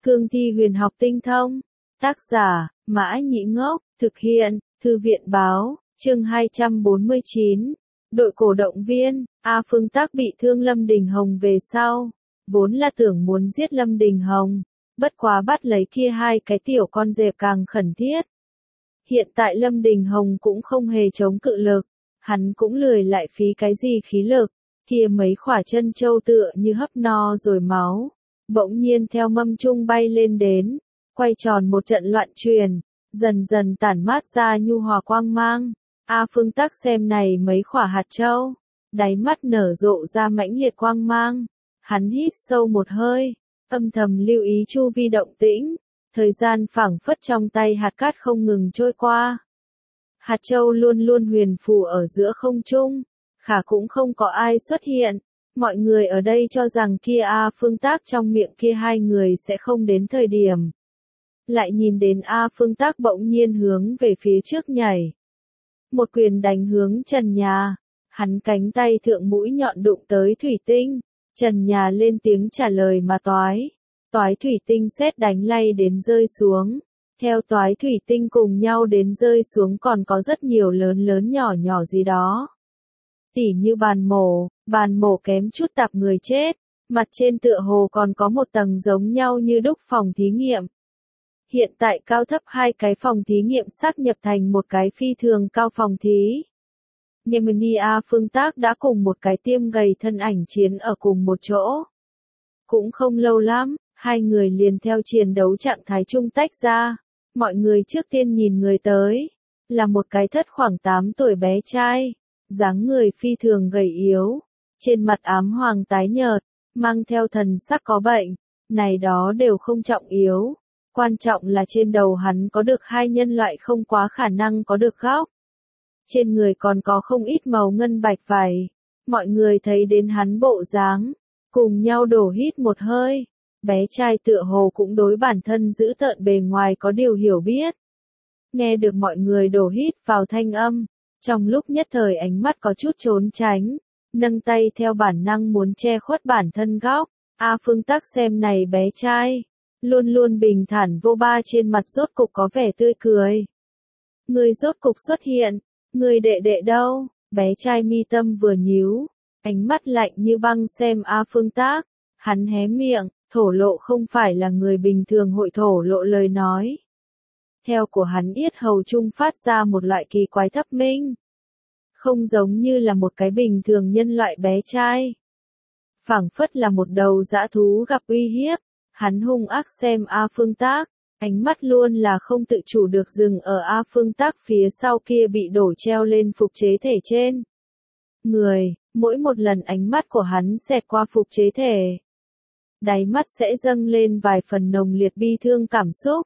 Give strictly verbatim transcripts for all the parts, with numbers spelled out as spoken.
Cương thi huyền học tinh thông. Tác giả, Mã Nhĩ Ngốc, thực hiện, Thư viện báo, chương hai trăm bốn mươi chín. Đội cổ động viên, A Phương Tác bị thương Lâm Đình Hồng về sau. Vốn là tưởng muốn giết Lâm Đình Hồng, bất quá bắt lấy kia hai cái tiểu con dẹp càng khẩn thiết. Hiện tại Lâm Đình Hồng cũng không hề chống cự lực, hắn cũng lười lại phí cái gì khí lực, kia mấy khỏa chân châu tựa như hấp no rồi máu, bỗng nhiên theo mâm trung bay lên đến, quay tròn một trận loạn truyền, dần dần tản mát ra nhu hòa quang mang. A Phương Tác xem này mấy khỏa hạt châu, đáy mắt nở rộ ra mãnh liệt quang mang, hắn hít sâu một hơi, âm thầm lưu ý chu vi động tĩnh, thời gian phảng phất trong tay hạt cát không ngừng trôi qua. Hạt châu luôn luôn huyền phù ở giữa không trung, khả cũng không có ai xuất hiện, mọi người ở đây cho rằng kia A Phương Tác trong miệng kia hai người sẽ không đến thời điểm. Lại nhìn đến A Phương Tác bỗng nhiên hướng về phía trước nhảy. Một quyền đánh hướng trần nhà, hắn cánh tay thượng mũi nhọn đụng tới thủy tinh, trần nhà lên tiếng trả lời mà toái. Toái thủy tinh sét đánh lay đến rơi xuống, theo toái thủy tinh cùng nhau đến rơi xuống còn có rất nhiều lớn lớn nhỏ nhỏ gì đó. Tỉ như bàn mổ, bàn mổ kém chút tạp người chết, mặt trên tựa hồ còn có một tầng giống nhau như đúc phòng thí nghiệm. Hiện tại cao thấp hai cái phòng thí nghiệm xác nhập thành một cái phi thường cao phòng thí. Nemenia Phương Tác đã cùng một cái tiêm gầy thân ảnh chiến ở cùng một chỗ. Cũng không lâu lắm, hai người liền theo chiến đấu trạng thái chung tách ra. Mọi người trước tiên nhìn người tới, là một cái thất khoảng tám tuổi bé trai, dáng người phi thường gầy yếu, trên mặt ám hoàng tái nhợt, mang theo thần sắc có bệnh, này đó đều không trọng yếu. Quan trọng là trên đầu hắn có được hai nhân loại không quá khả năng có được góc. Trên người còn có không ít màu ngân bạch vảy. Mọi người thấy đến hắn bộ dáng, cùng nhau đổ hít một hơi. Bé trai tựa hồ cũng đối bản thân giữ tợn bề ngoài có điều hiểu biết. Nghe được mọi người đổ hít vào thanh âm, trong lúc nhất thời ánh mắt có chút trốn tránh, nâng tay theo bản năng muốn che khuất bản thân góc. A Phương Tác xem này bé trai, luôn luôn bình thản vô ba trên mặt rốt cục có vẻ tươi cười. Người rốt cục xuất hiện, người đệ đệ đâu? Bé trai mi tâm vừa nhíu, ánh mắt lạnh như băng xem A Phương Tác, hắn hé miệng, thổ lộ không phải là người bình thường hội thổ lộ lời nói. Theo của hắn yết hầu trung phát ra một loại kỳ quái thấp minh, không giống như là một cái bình thường nhân loại bé trai. Phảng phất là một đầu dã thú gặp uy hiếp. Hắn hung ác xem A Phương Tác, ánh mắt luôn là không tự chủ được dừng ở A Phương Tác phía sau kia bị đổ treo lên phục chế thể trên. Người, mỗi một lần ánh mắt của hắn xẹt qua phục chế thể, đáy mắt sẽ dâng lên vài phần nồng liệt bi thương cảm xúc.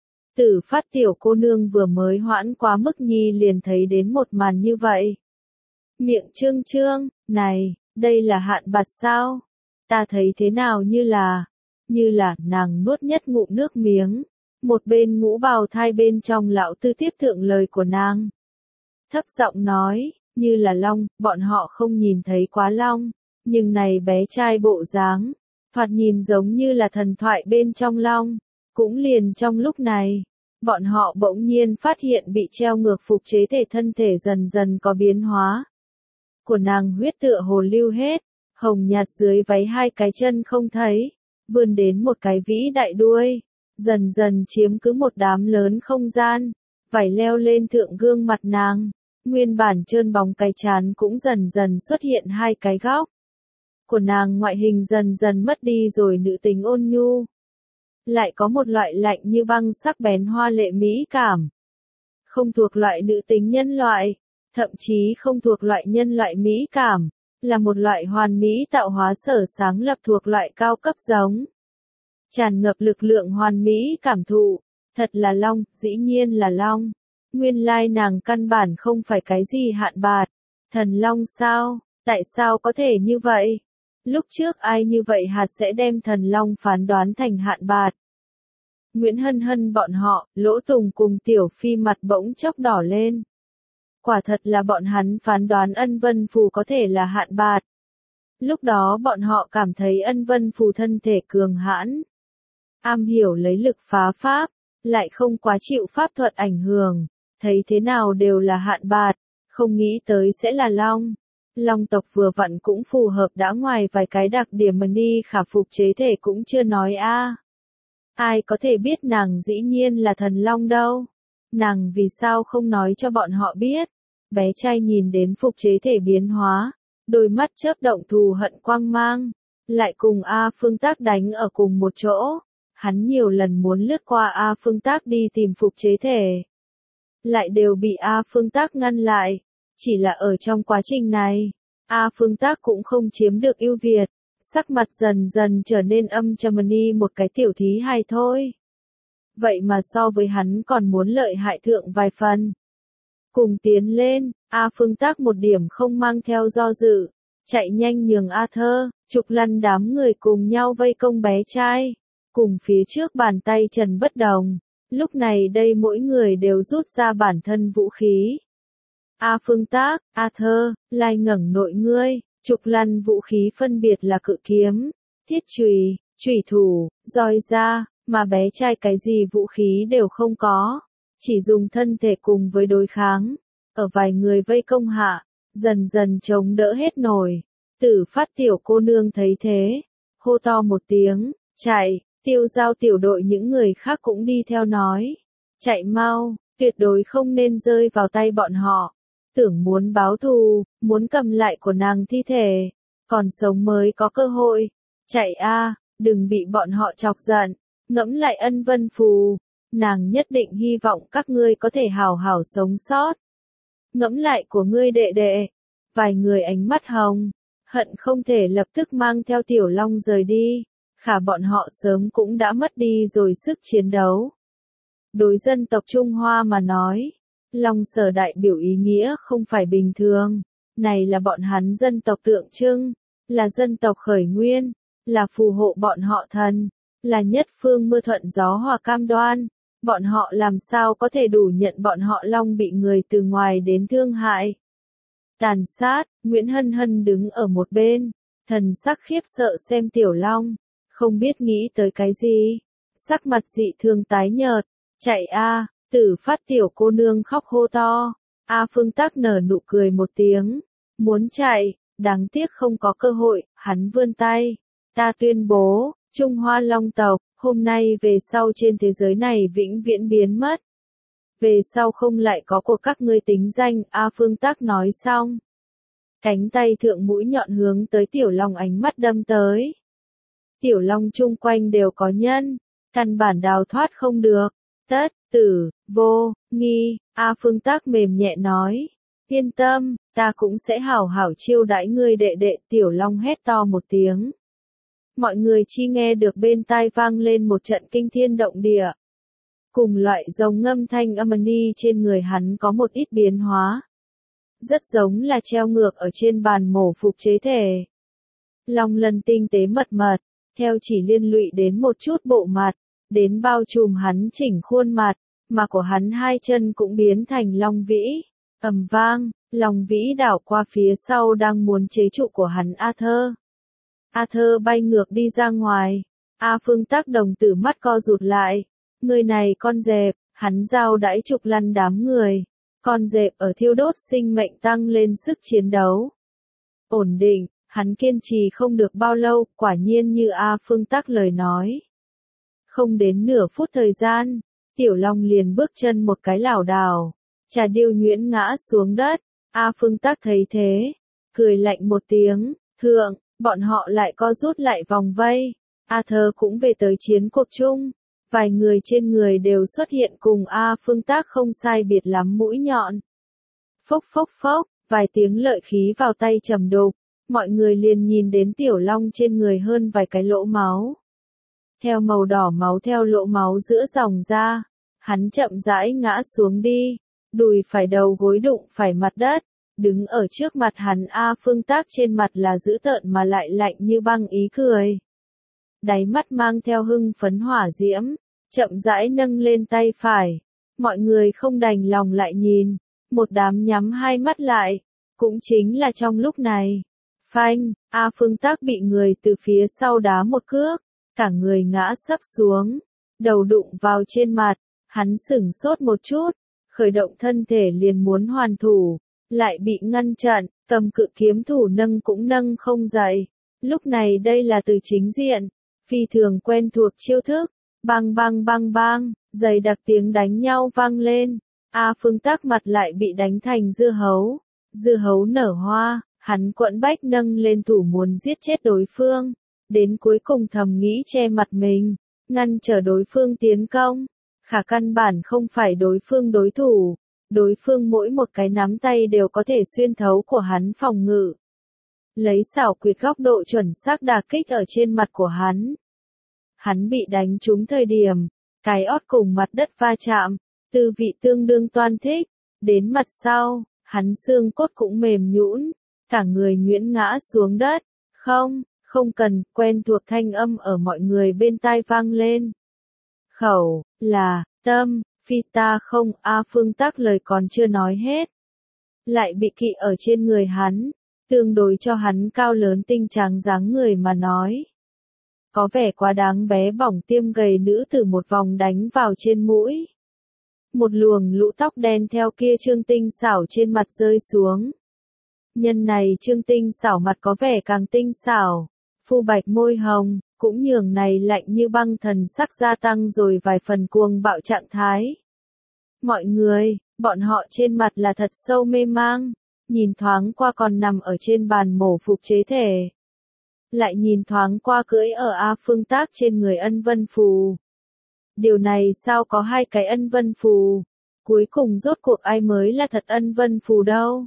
Tử Phát tiểu cô nương vừa mới hoãn quá mức nhi liền thấy đến một màn như vậy. Miệng trương trương, này, đây là hạn bạt sao? Ta thấy thế nào như là... Như là, nàng nuốt nhất ngụm nước miếng, một bên ngũ bào thai bên trong lão tư tiếp thượng lời của nàng. Thấp giọng nói, như là long, bọn họ không nhìn thấy quá long, nhưng này bé trai bộ dáng, thoạt nhìn giống như là thần thoại bên trong long. Cũng liền trong lúc này, bọn họ bỗng nhiên phát hiện bị treo ngược phục chế thể thân thể dần dần có biến hóa. Của nàng huyết tựa hồ lưu hết, hồng nhạt dưới váy hai cái chân không thấy. Vươn đến một cái vĩ đại đuôi, dần dần chiếm cứ một đám lớn không gian, vảy leo lên thượng gương mặt nàng, nguyên bản trơn bóng cái trán cũng dần dần xuất hiện hai cái góc. Của nàng ngoại hình dần dần mất đi rồi nữ tính ôn nhu. Lại có một loại lạnh như băng sắc bén hoa lệ mỹ cảm. Không thuộc loại nữ tính nhân loại, thậm chí không thuộc loại nhân loại mỹ cảm. Là một loại hoàn mỹ tạo hóa sở sáng lập thuộc loại cao cấp giống. Tràn ngập lực lượng hoàn mỹ cảm thụ, thật là long, dĩ nhiên là long. Nguyên lai nàng căn bản không phải cái gì hạn bạt. Thần long sao, tại sao có thể như vậy? Lúc trước ai như vậy hạt sẽ đem thần long phán đoán thành hạn bạt. Nguyễn Hân Hân bọn họ, Lỗ Tùng cùng Tiểu Phi mặt bỗng chốc đỏ lên. Quả thật là bọn hắn phán đoán Ân Vân Phù có thể là hạn bạt. Lúc đó bọn họ cảm thấy Ân Vân Phù thân thể cường hãn. am hiểu lấy lực phá pháp, lại không quá chịu pháp thuật ảnh hưởng, thấy thế nào đều là hạn bạt, không nghĩ tới sẽ là long. Long tộc vừa vặn cũng phù hợp đã ngoài vài cái đặc điểm mà Ni Khả phục chế thể cũng chưa nói a. Ai có thể biết nàng dĩ nhiên là thần long đâu. Nàng vì sao không nói cho bọn họ biết. Bé trai nhìn đến phục chế thể biến hóa, đôi mắt chớp động thù hận quang mang, lại cùng A Phương Tác đánh ở cùng một chỗ. Hắn nhiều lần muốn lướt qua A Phương Tác đi tìm phục chế thể, lại đều bị A Phương Tác ngăn lại. Chỉ là ở trong quá trình này, A Phương Tác cũng không chiếm được ưu việt, sắc mặt dần dần trở nên âm trầm ni một cái tiểu thí hài thôi. Vậy mà so với hắn còn muốn lợi hại thượng vài phần. Cùng tiến lên, A Phương Tác một điểm không mang theo do dự, chạy nhanh nhường A Thơ, Trục Lăn đám người cùng nhau vây công bé trai, cùng phía trước bàn tay Trần bất đồng. Lúc này đây mỗi người đều rút ra bản thân vũ khí. A Phương Tác, A Thơ, Lai ngẩng nội ngươi, Trục Lăn vũ khí phân biệt là cự kiếm, thiết chùy, chủy thủ, roi da, mà bé trai cái gì vũ khí đều không có, chỉ dùng thân thể cùng với đối kháng. Ở vài người vây công hạ, dần dần chống đỡ hết nổi. Tử Phát tiểu cô nương thấy thế, hô to một tiếng, chạy. Tiêu Giao tiểu đội những người khác cũng đi theo nói, chạy mau, tuyệt đối không nên rơi vào tay bọn họ. Tưởng muốn báo thù, muốn cầm lại của nàng thi thể, còn sống mới có cơ hội. Chạy a, đừng bị bọn họ chọc giận. Ngẫm lại ân vân phù, nàng nhất định hy vọng các ngươi có thể hào hảo sống sót. Ngẫm lại của ngươi đệ đệ. Vài người ánh mắt hồng, hận không thể lập tức mang theo Tiểu Long rời đi. Khả bọn họ sớm cũng đã mất đi rồi sức chiến đấu. Đối dân tộc Trung Hoa mà nói, Long Sở đại biểu ý nghĩa không phải bình thường. Này là bọn hắn dân tộc tượng trưng, là dân tộc khởi nguyên, là phù hộ bọn họ thần, là nhất phương mưa thuận gió hòa cam đoan. Bọn họ làm sao có thể đủ nhận bọn họ Long bị người từ ngoài đến thương hại. Tàn sát, Nguyễn Hân Hân đứng ở một bên, thần sắc khiếp sợ xem Tiểu Long. Không biết nghĩ tới cái gì, sắc mặt dị thương tái nhợt, chạy a, Tử Phát tiểu cô nương khóc hô to. A Phương Tác nở nụ cười một tiếng, muốn chạy, đáng tiếc không có cơ hội. Hắn vươn tay, ta tuyên bố, Trung Hoa Long tộc, hôm nay về sau trên thế giới này vĩnh viễn biến mất. Về sau không lại có của các ngươi tính danh. A Phương Tác nói xong, cánh tay thượng mũi nhọn hướng tới Tiểu Long ánh mắt đâm tới. Tiểu Long chung quanh đều có nhân, căn bản đào thoát không được. Tất, tử, vô, nghi, A Phương Tác mềm nhẹ nói. Yên tâm, ta cũng sẽ hảo hảo chiêu đãi ngươi đệ đệ. Tiểu Long hét to một tiếng. Mọi người chi nghe được bên tai vang lên một trận kinh thiên động địa. Cùng loại giống ngâm thanh âm ni trên người hắn có một ít biến hóa. Rất giống là treo ngược ở trên bàn mổ phục chế thể. Long lân tinh tế mật mật. Theo chỉ liên lụy đến một chút bộ mặt, đến bao trùm hắn chỉnh khuôn mặt, mà của hắn hai chân cũng biến thành long vĩ. Ầm vang, long vĩ đảo qua phía sau đang muốn chế trụ của hắn A Thơ. A Thơ bay ngược đi ra ngoài. A Phương Tác đồng tử mắt co rụt lại. Người này con dẹp, hắn giao đãi Trục Lăn đám người. Con dẹp ở thiêu đốt sinh mệnh tăng lên sức chiến đấu. Ổn định. Hắn kiên trì không được bao lâu, quả nhiên như A Phương Tác lời nói. Không đến nửa phút thời gian, Tiểu Long liền bước chân một cái lảo đảo, Trà Điêu nhuyễn ngã xuống đất. A Phương Tác thấy thế, cười lạnh một tiếng, thượng, bọn họ lại co rút lại vòng vây. A Thơ cũng về tới chiến cuộc chung, vài người trên người đều xuất hiện cùng A Phương Tác không sai biệt lắm mũi nhọn. Phốc phốc phốc, vài tiếng lợi khí vào tay trầm đục. Mọi người liền nhìn đến Tiểu Long trên người hơn vài cái lỗ máu. Theo màu đỏ máu theo lỗ máu giữa dòng ra, hắn chậm rãi ngã xuống đi, đùi phải đầu gối đụng phải mặt đất, đứng ở trước mặt hắn A Phương Tác trên mặt là dữ tợn mà lại lạnh như băng ý cười. Đáy mắt mang theo hưng phấn hỏa diễm, chậm rãi nâng lên tay phải. Mọi người không đành lòng lại nhìn, một đám nhắm hai mắt lại, cũng chính là trong lúc này. Phanh, A Phương Tác bị người từ phía sau đá một cước, cả người ngã sấp xuống, đầu đụng vào trên mặt, hắn sửng sốt một chút, khởi động thân thể liền muốn hoàn thủ, lại bị ngăn chặn, cầm cự kiếm thủ nâng cũng nâng không dậy. Lúc này đây là từ chính diện, phi thường quen thuộc chiêu thức, bang bang bang bang, dày đặc tiếng đánh nhau vang lên. A Phương Tắc mặt lại bị đánh thành dưa hấu, dưa hấu nở hoa, hắn quẫn bách nâng lên thủ muốn giết chết đối phương, đến cuối cùng thầm nghĩ che mặt mình, ngăn trở đối phương tiến công, khả căn bản không phải đối phương đối thủ, đối phương mỗi một cái nắm tay đều có thể xuyên thấu của hắn phòng ngự. Lấy xảo quyệt góc độ chuẩn xác đả kích ở trên mặt của hắn. Hắn bị đánh trúng thời điểm, cái ót cùng mặt đất va chạm, tư vị tương đương toan thích, đến mặt sau, hắn xương cốt cũng mềm nhũn, cả người nhuyễn ngã xuống đất, không, không cần, quen thuộc thanh âm ở mọi người bên tai vang lên. Khẩu, là, tâm, phi ta không, A Phương Tắc lời còn chưa nói hết. Lại bị kỵ ở trên người hắn, tương đối cho hắn cao lớn tinh tráng dáng người mà nói. Có vẻ quá đáng bé bỏng tiêm gầy nữ tử một vòng đánh vào trên mũi. Một luồng lũ tóc đen theo kia Trương Tinh xảo trên mặt rơi xuống. Nhân này Trương Tinh xảo mặt có vẻ càng tinh xảo, phu bạch môi hồng, cũng nhường này lạnh như băng thần sắc gia tăng rồi vài phần cuồng bạo trạng thái. Mọi người, bọn họ trên mặt là thật sâu mê mang, nhìn thoáng qua còn nằm ở trên bàn mổ phục chế thể. Lại nhìn thoáng qua cưỡi ở A Phương Tắc trên người Ân Vân Phù. Điều này sao có hai cái Ân Vân Phù? Cuối cùng rốt cuộc ai mới là thật Ân Vân Phù đâu?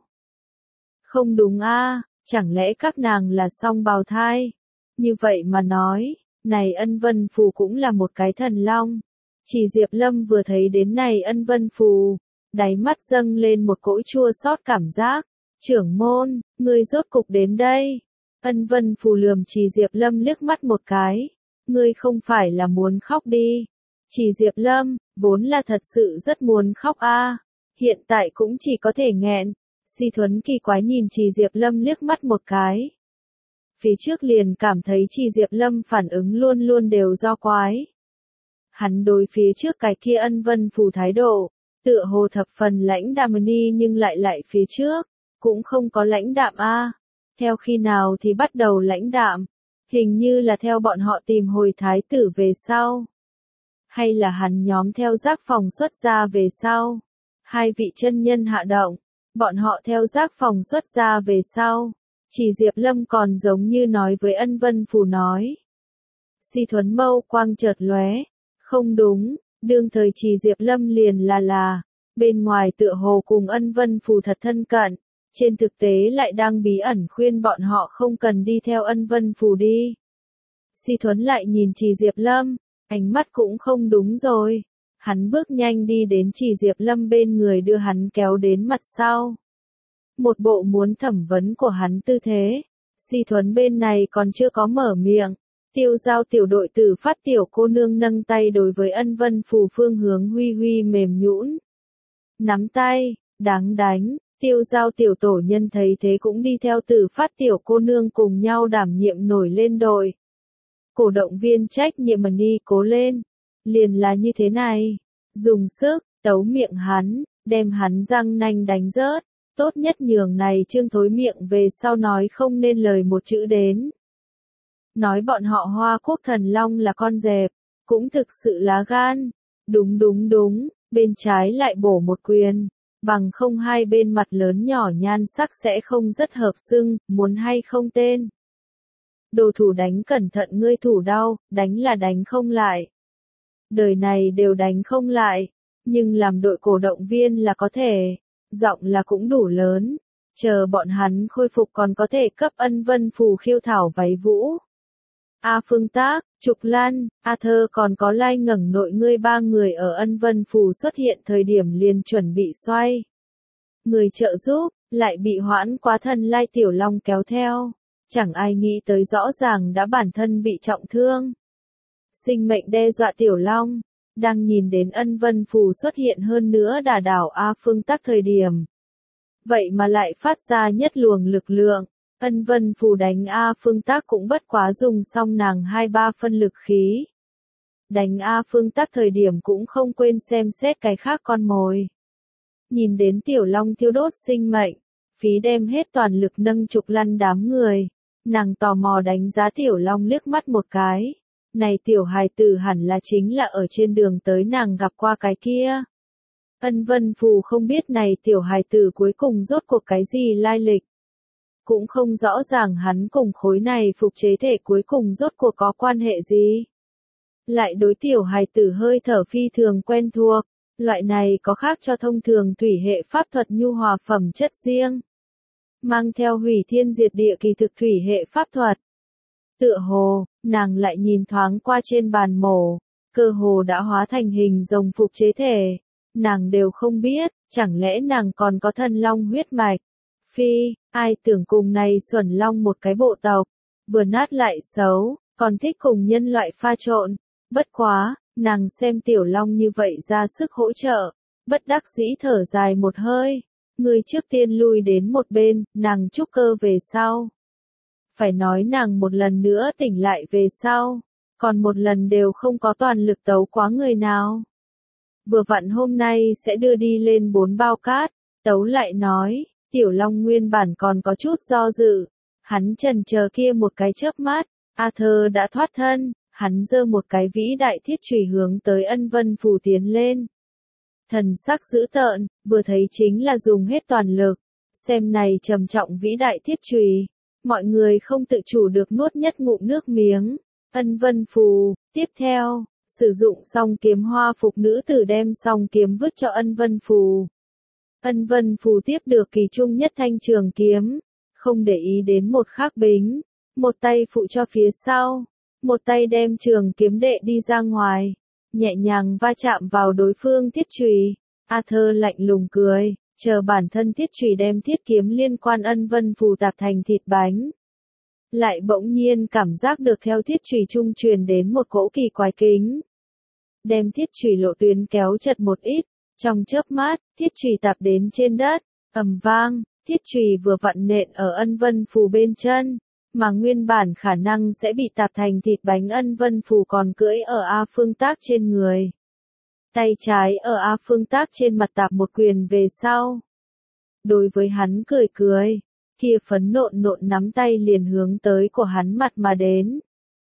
Không đúng a, chẳng lẽ các nàng là song bào thai? Như vậy mà nói, này Ân Vân Phù cũng là một cái thần long. Chỉ Diệp Lâm vừa thấy đến này Ân Vân Phù, đáy mắt dâng lên một cỗ chua xót cảm giác. Trưởng môn, ngươi rốt cục đến đây. Ân Vân Phù lườm Chỉ Diệp Lâm liếc mắt một cái. Ngươi không phải là muốn khóc đi. Chỉ Diệp Lâm, vốn là thật sự rất muốn khóc a, hiện tại cũng chỉ có thể nghẹn. Si Thuấn kỳ quái nhìn Chỉ Diệp Lâm liếc mắt một cái. Phía trước liền cảm thấy Chỉ Diệp Lâm phản ứng luôn luôn đều do quái. Hắn đối phía trước cái kia Ân Vân Phù thái độ, tựa hồ thập phần lãnh đạm đi nhưng lại lại phía trước, cũng không có lãnh đạm a. Theo khi nào thì bắt đầu lãnh đạm, hình như là theo bọn họ tìm hồi thái tử về sau. Hay là hắn nhóm theo giác phòng xuất ra về sau. Hai vị chân nhân hạ động, bọn họ theo giác phòng xuất ra về sau. Chỉ Diệp Lâm còn giống như nói với Ân Vân Phù nói. Si Thuấn mâu quang chợt lóe, không đúng, đương thời Chỉ Diệp Lâm liền là là, bên ngoài tựa hồ cùng Ân Vân Phù thật thân cận, trên thực tế lại đang bí ẩn khuyên bọn họ không cần đi theo Ân Vân Phù đi. Si Thuấn lại nhìn Chỉ Diệp Lâm, ánh mắt cũng không đúng rồi, hắn bước nhanh đi đến Chỉ Diệp Lâm bên người đưa hắn kéo đến mặt sau. Một bộ muốn thẩm vấn của hắn tư thế, Si Thuấn bên này còn chưa có mở miệng. Tiêu giao tiểu đội tử phát tiểu cô nương nâng tay đối với Ân Vân Phù phương hướng huy huy mềm nhũn. Nắm tay, đáng đánh, tiêu giao tiểu tổ nhân thấy thế cũng đi theo tử phát tiểu cô nương cùng nhau đảm nhiệm nổi lên đội. Cổ động viên trách nhiệm mà ni cố lên, liền là như thế này, dùng sức, tấu miệng hắn, đem hắn răng nanh đánh rớt, tốt nhất nhường này Trương Thối miệng về sau nói không nên lời một chữ đến. Nói bọn họ Hoa Quốc Thần Long là con dẹp, cũng thực sự lá gan. Đúng đúng đúng, bên trái lại bổ một quyền, bằng không hai bên mặt lớn nhỏ nhan sắc sẽ không rất hợp xưng, muốn hay không tên. Đồ thủ đánh cẩn thận ngươi thủ đau, đánh là đánh không lại. Đời này đều đánh không lại, nhưng làm đội cổ động viên là có thể, giọng là cũng đủ lớn, chờ bọn hắn khôi phục còn có thể cấp Ân Vân Phù khiêu thảo váy vũ. A Phương Tắc, Trục Lan, A Thơ còn có Lai ngẩng nội ngươi ba người ở Ân Vân Phù xuất hiện thời điểm liền chuẩn bị xoay. Người trợ giúp, lại bị hoãn quá thân Lai Tiểu Long kéo theo. Chẳng ai nghĩ tới rõ ràng đã bản thân bị trọng thương. Sinh mệnh đe dọa Tiểu Long, đang nhìn đến Ân Vân Phù xuất hiện hơn nữa đả đảo A Phương Tắc thời điểm. Vậy mà lại phát ra nhất luồng lực lượng, Ân Vân Phù đánh A Phương Tác cũng bất quá dùng xong nàng hai ba phân lực khí. Đánh A Phương Tác thời điểm cũng không quên xem xét cái khác con mồi. Nhìn đến Tiểu Long thiêu đốt sinh mệnh, phí đem hết toàn lực nâng trục lăn đám người. Nàng tò mò đánh giá Tiểu Long liếc mắt một cái. Này tiểu hài tử hẳn là chính là ở trên đường tới nàng gặp qua cái kia. Ân Vân Phù không biết này tiểu hài tử cuối cùng rốt cuộc cái gì lai lịch. Cũng không rõ ràng hắn cùng khối này phục chế thể cuối cùng rốt cuộc có quan hệ gì. Lại đối tiểu hài tử hơi thở phi thường quen thuộc, loại này có khác cho thông thường thủy hệ pháp thuật nhu hòa phẩm chất riêng. Mang theo hủy thiên diệt địa kỳ thực thủy hệ pháp thuật. Tựa hồ, nàng lại nhìn thoáng qua trên bàn mổ, cơ hồ đã hóa thành hình rồng phục chế thể. Nàng đều không biết, chẳng lẽ nàng còn có thân long huyết mạch. Phi, ai tưởng cùng này xuẩn long một cái bộ tộc, vừa nát lại xấu, còn thích cùng nhân loại pha trộn. Bất quá, nàng xem tiểu long như vậy ra sức hỗ trợ, bất đắc dĩ thở dài một hơi. Người trước tiên lui đến một bên, nàng trúc cơ về sau. Phải nói nàng một lần nữa tỉnh lại về sau, còn một lần đều không có toàn lực tấu quá người nào. Vừa vặn hôm nay sẽ đưa đi lên bốn bao cát, tấu lại nói, tiểu long nguyên bản còn có chút do dự, hắn chần chờ kia một cái chớp mắt, Arthur đã thoát thân, hắn giơ một cái vĩ đại thiết chùy hướng tới Ân Vân Phù tiến lên. Thần sắc dữ tợn, vừa thấy chính là dùng hết toàn lực, xem này trầm trọng vĩ đại thiết chùy, mọi người không tự chủ được nuốt nhất ngụm nước miếng. Ân Vân Phù, tiếp theo, sử dụng song kiếm hoa phục nữ tử đem song kiếm vứt cho Ân Vân Phù. Ân Vân Phù tiếp được kỳ trung nhất thanh trường kiếm, không để ý đến một khắc bính, một tay phụ cho phía sau, một tay đem trường kiếm đệ đi ra ngoài, nhẹ nhàng va chạm vào đối phương thiết chùy. Arthur lạnh lùng cười, chờ bản thân thiết chùy đem thiết kiếm liên quan Ân Vân Phù tạp thành thịt bánh. Lại bỗng nhiên cảm giác được theo thiết chùy trung truyền đến một cỗ kỳ quái kính. Đem thiết chùy lộ tuyến kéo chật một ít, trong chớp mắt, thiết chùy tạp đến trên đất, ầm vang, thiết chùy vừa vặn nện ở Ân Vân Phù bên chân, mà nguyên bản khả năng sẽ bị tạp thành thịt bánh Ân Vân Phù còn cưỡi ở A Phương Tác trên người. Tay trái ở A Phương Tác trên mặt tạp một quyền về sau. Đối với hắn cười cười, kia phấn nộn nộn nắm tay liền hướng tới của hắn mặt mà đến.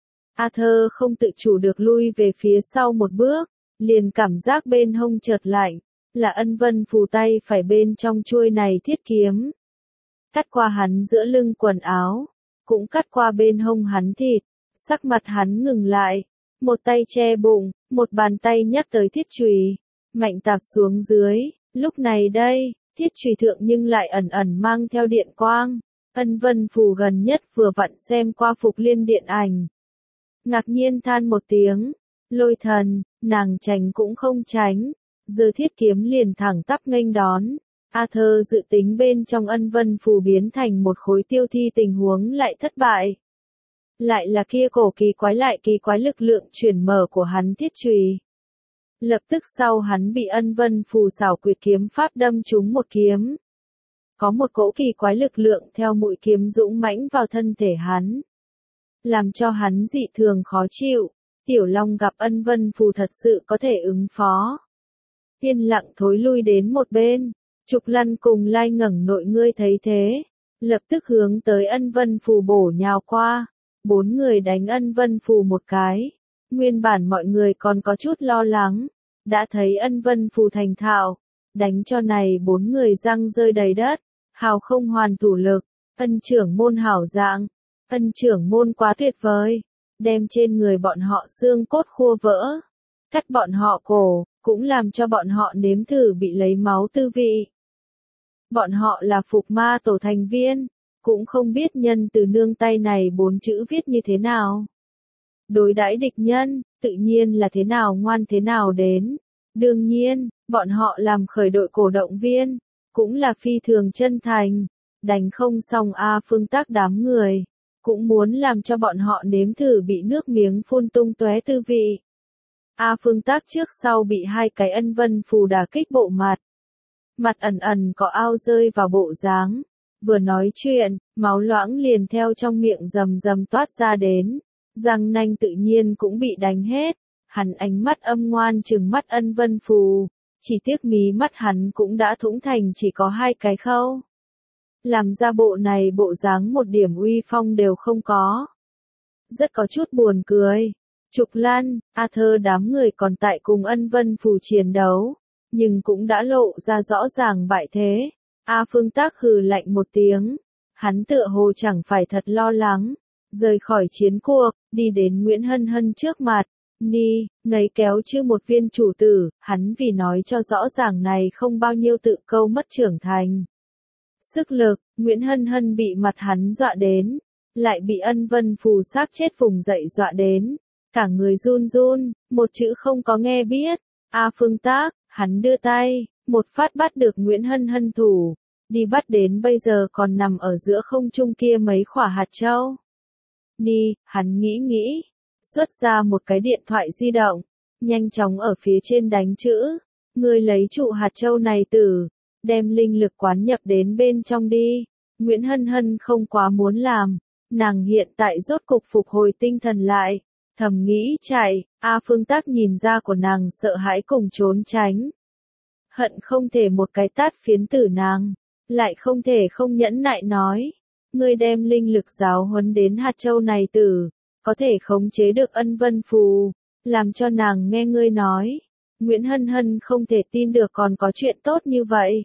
Arthur không tự chủ được lui về phía sau một bước, liền cảm giác bên hông chợt lạnh, là Ân Vân Phù tay phải bên trong chuôi này thiết kiếm. Cắt qua hắn giữa lưng quần áo, cũng cắt qua bên hông hắn thịt, sắc mặt hắn ngừng lại, một tay che bụng, một bàn tay nhắc tới thiết chùy, mạnh tạp xuống dưới, lúc này đây, thiết chùy thượng nhưng lại ẩn ẩn mang theo điện quang. Ân Vân Phù gần nhất vừa vặn xem qua Phục Liên điện ảnh. Ngạc nhiên than một tiếng, lôi thần, nàng tránh cũng không tránh, giờ thiết kiếm liền thẳng tắp nghênh đón. Arthur dự tính bên trong Ân Vân Phù biến thành một khối tiêu thi tình huống lại thất bại. Lại là kia cổ kỳ quái lại kỳ quái lực lượng chuyển mở của hắn thiết chùy. Lập tức sau hắn bị Ân Vân Phù xảo quyệt kiếm pháp đâm trúng một kiếm. Có một cỗ kỳ quái lực lượng theo mũi kiếm dũng mãnh vào thân thể hắn, làm cho hắn dị thường khó chịu. Tiểu Long gặp Ân Vân Phù thật sự có thể ứng phó, yên lặng thối lui đến một bên. Trục Lăn cùng Lai ngẩng nội ngươi thấy thế, lập tức hướng tới Ân Vân Phù bổ nhào qua. Bốn người đánh Ân Vân Phù một cái. Nguyên bản mọi người còn có chút lo lắng, đã thấy Ân Vân Phù thành thạo, đánh cho này bốn người răng rơi đầy đất, hào không hoàn thủ lực. Ân trưởng môn hảo dạng, Ân trưởng môn quá tuyệt vời, đem trên người bọn họ xương cốt khua vỡ, cắt bọn họ cổ, cũng làm cho bọn họ nếm thử bị lấy máu tư vị. Bọn họ là Phục Ma tổ thành viên, cũng không biết nhân từ nương tay này bốn chữ viết như thế nào. Đối đãi địch nhân, tự nhiên là thế nào ngoan thế nào đến. Đương nhiên, bọn họ làm khởi đội cổ động viên, cũng là phi thường chân thành, đánh không xong A Phương Tác đám người, cũng muốn làm cho bọn họ nếm thử bị nước miếng phun tung tóe tư vị. A Phương Tác trước sau bị hai cái Ân Vân Phù đả kích bộ mặt. Mặt ẩn ẩn có ao rơi vào bộ dáng, Vừa nói chuyện, máu loãng liền theo trong miệng rầm rầm toát ra đến. Răng nanh tự nhiên cũng bị đánh hết. Hắn ánh mắt âm ngoan trừng mắt Ân Vân Phù. Chỉ tiếc mí mắt hắn cũng đã thủng thành chỉ có hai cái khâu. Làm ra bộ này bộ dáng một điểm uy phong đều không có. Rất có chút buồn cười. Trục Lan, Arthur đám người còn tại cùng Ân Vân Phù chiến đấu. Nhưng cũng đã lộ ra rõ ràng bại thế. A Phương Tác hừ lạnh một tiếng. Hắn tựa hồ chẳng phải thật lo lắng. Rời khỏi chiến cuộc, đi đến Nguyễn Hân Hân trước mặt. Ni, ngấy kéo chứ một viên chủ tử, hắn vì nói cho rõ ràng này không bao nhiêu tự câu mất trưởng thành. Sức lực, Nguyễn Hân Hân bị mặt hắn dọa đến, lại bị Ân Vân Phù xác chết vùng dậy dọa đến. Cả người run run, một chữ không có nghe biết. A Phương Tác, hắn đưa tay, một phát bắt được Nguyễn Hân Hân thủ. Đi bắt đến bây giờ còn nằm ở giữa không trung kia mấy quả hạt châu. Ni, hắn nghĩ nghĩ. Xuất ra một cái điện thoại di động, nhanh chóng ở phía trên đánh chữ, ngươi lấy trụ hạt châu này tử, đem linh lực quán nhập đến bên trong đi. Nguyễn Hân Hân không quá muốn làm, nàng hiện tại rốt cục phục hồi tinh thần lại, thầm nghĩ chạy. A Phương Tác nhìn ra của nàng sợ hãi cùng trốn tránh, hận không thể một cái tát phiến tử nàng, lại không thể không nhẫn nại nói, ngươi đem linh lực giáo huấn đến hạt châu này tử. Có thể khống chế được Ân Vân Phù, làm cho nàng nghe ngươi nói. Nguyễn Hân Hân không thể tin được còn có chuyện tốt như vậy.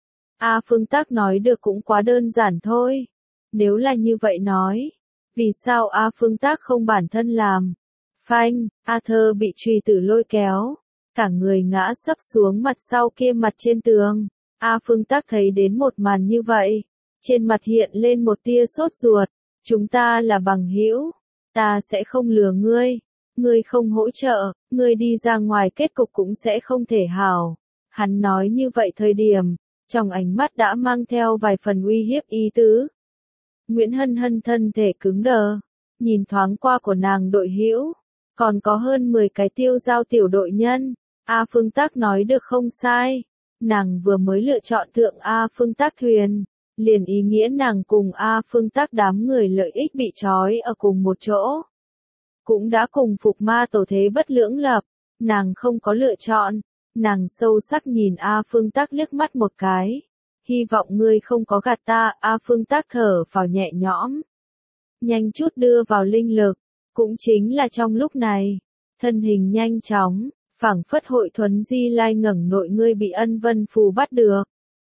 A Phương Tác nói được cũng quá đơn giản thôi. Nếu là như vậy nói, vì sao A Phương Tác không bản thân làm? Phanh, Arthur bị chùy tử lôi kéo, cả người ngã sấp xuống mặt sau kia mặt trên tường. A Phương Tác thấy đến một màn như vậy, trên mặt hiện lên một tia sốt ruột. Chúng ta là bằng hữu. Ta sẽ không lừa ngươi, ngươi không hỗ trợ, ngươi đi ra ngoài kết cục cũng sẽ không thể hảo. Hắn nói như vậy thời điểm, trong ánh mắt đã mang theo vài phần uy hiếp ý tứ. Nguyễn Hân Hân thân thể cứng đờ, nhìn thoáng qua của nàng đội hữu, còn có hơn mười cái tiêu giao tiểu đội nhân. A Phương Tác nói được không sai, nàng vừa mới lựa chọn thượng A Phương Tác thuyền. Liền ý nghĩa nàng cùng A Phương Tác đám người lợi ích bị trói ở cùng một chỗ. Cũng đã cùng phục ma tổ thế bất lưỡng lập, nàng không có lựa chọn, nàng sâu sắc nhìn A Phương Tác liếc mắt một cái. Hy vọng ngươi không có gạt ta. A Phương Tác thở phào nhẹ nhõm. Nhanh chút đưa vào linh lực, cũng chính là trong lúc này, thân hình nhanh chóng, phảng phất hội thuấn di lai ngẩng nội ngươi bị Ân Vân Phù bắt được.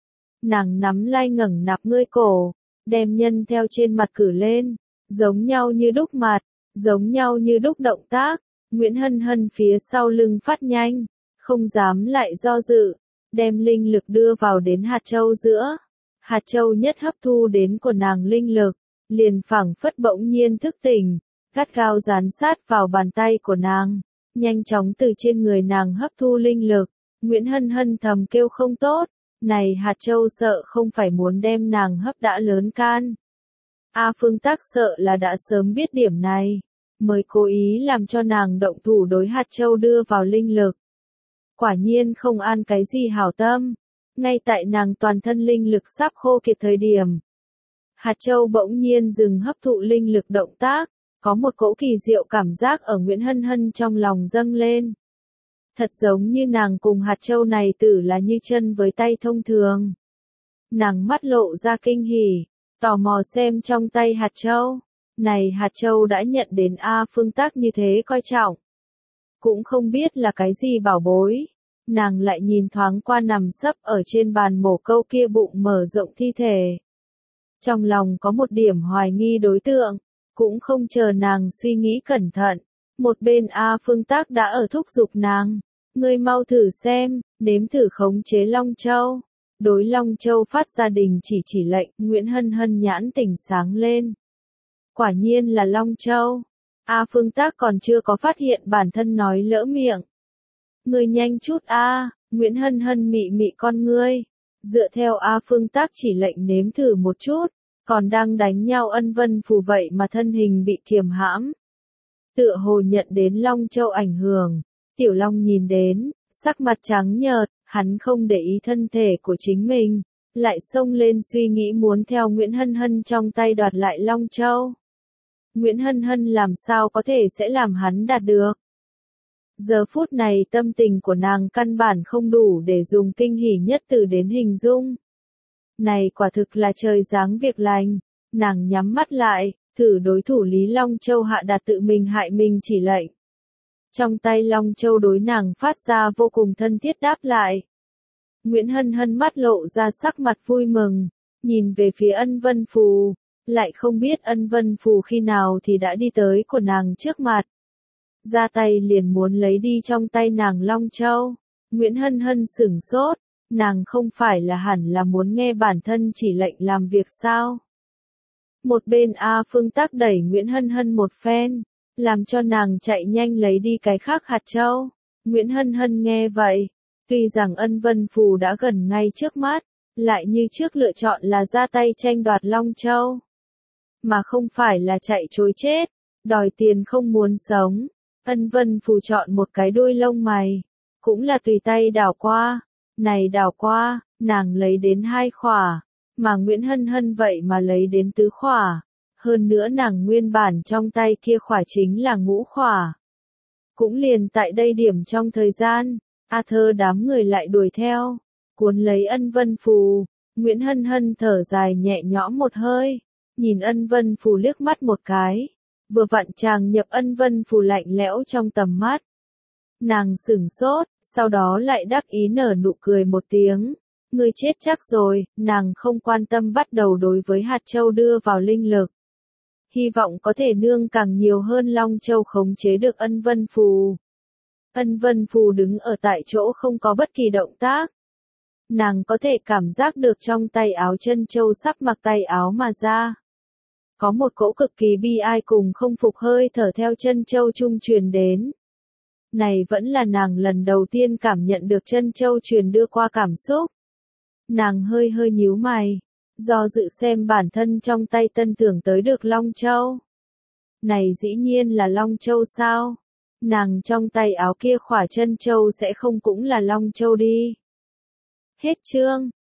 Nàng nắm lai ngẩng nạp ngươi cổ, đem nhân theo trên mặt cử lên, giống nhau như đúc mặt, giống nhau như đúc động tác. Nguyễn Hân Hân phía sau lưng phát nhanh, không dám lại do dự, đem linh lực đưa vào đến hạt châu giữa. Hạt châu nhất hấp thu đến của nàng linh lực, liền phảng phất bỗng nhiên thức tỉnh, gắt gao dán sát vào bàn tay của nàng, nhanh chóng từ trên người nàng hấp thu linh lực. Nguyễn Hân Hân thầm kêu không tốt. Này hạt châu sợ không phải muốn đem nàng hấp đã lớn can. A Phương Tác sợ là đã sớm biết điểm này, mới cố ý làm cho nàng động thủ đối hạt châu đưa vào linh lực. Quả nhiên không an cái gì hảo tâm, ngay tại nàng toàn thân linh lực sắp khô kiệt thời điểm. Hạt châu bỗng nhiên dừng hấp thụ linh lực động tác, có một cỗ kỳ diệu cảm giác ở Nguyễn Hân Hân trong lòng dâng lên. Thật giống như nàng cùng hạt châu này tử là như chân với tay thông thường. Nàng mắt lộ ra kinh hỉ, tò mò xem trong tay hạt châu. Này hạt châu đã nhận đến A Phương Tác như thế coi trọng. Cũng không biết là cái gì bảo bối. Nàng lại nhìn thoáng qua nằm sấp ở trên bàn mổ câu kia bụng mở rộng thi thể. Trong lòng có một điểm hoài nghi đối tượng, cũng không chờ nàng suy nghĩ cẩn thận. Một bên A Phương Tác đã ở thúc giục nàng. Ngươi mau thử xem, nếm thử khống chế Long Châu. Đối Long Châu phát ra đình chỉ chỉ lệnh, Nguyễn Hân Hân nhãn tỉnh sáng lên. Quả nhiên là Long Châu. A Phương Tác còn chưa có phát hiện bản thân nói lỡ miệng. Ngươi nhanh chút a, Nguyễn Hân Hân mị mị con ngươi. Dựa theo A Phương Tác chỉ lệnh nếm thử một chút, còn đang đánh nhau Ân Vân Phù vậy mà thân hình bị kiềm hãm. Tựa hồ nhận đến Long Châu ảnh hưởng. Tiểu Long nhìn đến, sắc mặt trắng nhợt, hắn không để ý thân thể của chính mình, lại xông lên suy nghĩ muốn theo Nguyễn Hân Hân trong tay đoạt lại Long Châu. Nguyễn Hân Hân làm sao có thể sẽ làm hắn đạt được. Giờ phút này tâm tình của nàng căn bản không đủ để dùng kinh hỉ nhất từ đến hình dung. Này quả thực là trời giáng việc lành, nàng nhắm mắt lại, thử đối thủ Lý Long Châu hạ đạt tự mình hại mình chỉ lệnh. Trong tay Long Châu đối nàng phát ra vô cùng thân thiết đáp lại. Nguyễn Hân Hân mắt lộ ra sắc mặt vui mừng, nhìn về phía Ân Vân Phù, lại không biết Ân Vân Phù khi nào thì đã đi tới của nàng trước mặt. Ra tay liền muốn lấy đi trong tay nàng Long Châu. Nguyễn Hân Hân sửng sốt, nàng không phải là hẳn là muốn nghe bản thân chỉ lệnh làm việc sao? Một bên A Phương Tắc đẩy Nguyễn Hân Hân một phen, làm cho nàng chạy nhanh lấy đi cái khác hạt châu. Nguyễn Hân Hân nghe vậy, tuy rằng Ân Vân Phù đã gần ngay trước mắt, lại như trước lựa chọn là ra tay tranh đoạt Long Châu. Mà không phải là chạy chối chết, đòi tiền không muốn sống. Ân Vân Phù chọn một cái đuôi lông mày, cũng là tùy tay đảo qua. Này đảo qua, nàng lấy đến hai khỏa, mà Nguyễn Hân Hân vậy mà lấy đến tứ khỏa. Hơn nữa nàng nguyên bản trong tay kia khỏa chính là ngũ khỏa. Cũng liền tại đây điểm trong thời gian, A Thơ đám người lại đuổi theo, cuốn lấy Ân Vân Phù. Nguyễn Hân Hân thở dài nhẹ nhõm một hơi, nhìn Ân Vân Phù liếc mắt một cái, vừa vặn chàng nhập Ân Vân Phù lạnh lẽo trong tầm mắt. Nàng sửng sốt, sau đó lại đắc ý nở nụ cười một tiếng. Ngươi chết chắc rồi, nàng không quan tâm bắt đầu đối với hạt châu đưa vào linh lực. Hy vọng có thể nương càng nhiều hơn Long Châu khống chế được Ân Vân Phù. Ân Vân Phù đứng ở tại chỗ không có bất kỳ động tác. Nàng có thể cảm giác được trong tay áo Trân Châu sắp mặc tay áo mà ra. Có một cỗ cực kỳ bi ai cùng không phục hơi thở theo Trân Châu trung truyền đến. Này vẫn là nàng lần đầu tiên cảm nhận được Trân Châu truyền đưa qua cảm xúc. Nàng hơi hơi nhíu mày, do dự xem bản thân trong tay tân tưởng tới được Long Châu. Này dĩ nhiên là Long Châu sao? Nàng trong tay áo kia khỏa Trân Châu sẽ không cũng là Long Châu đi. Hết chương.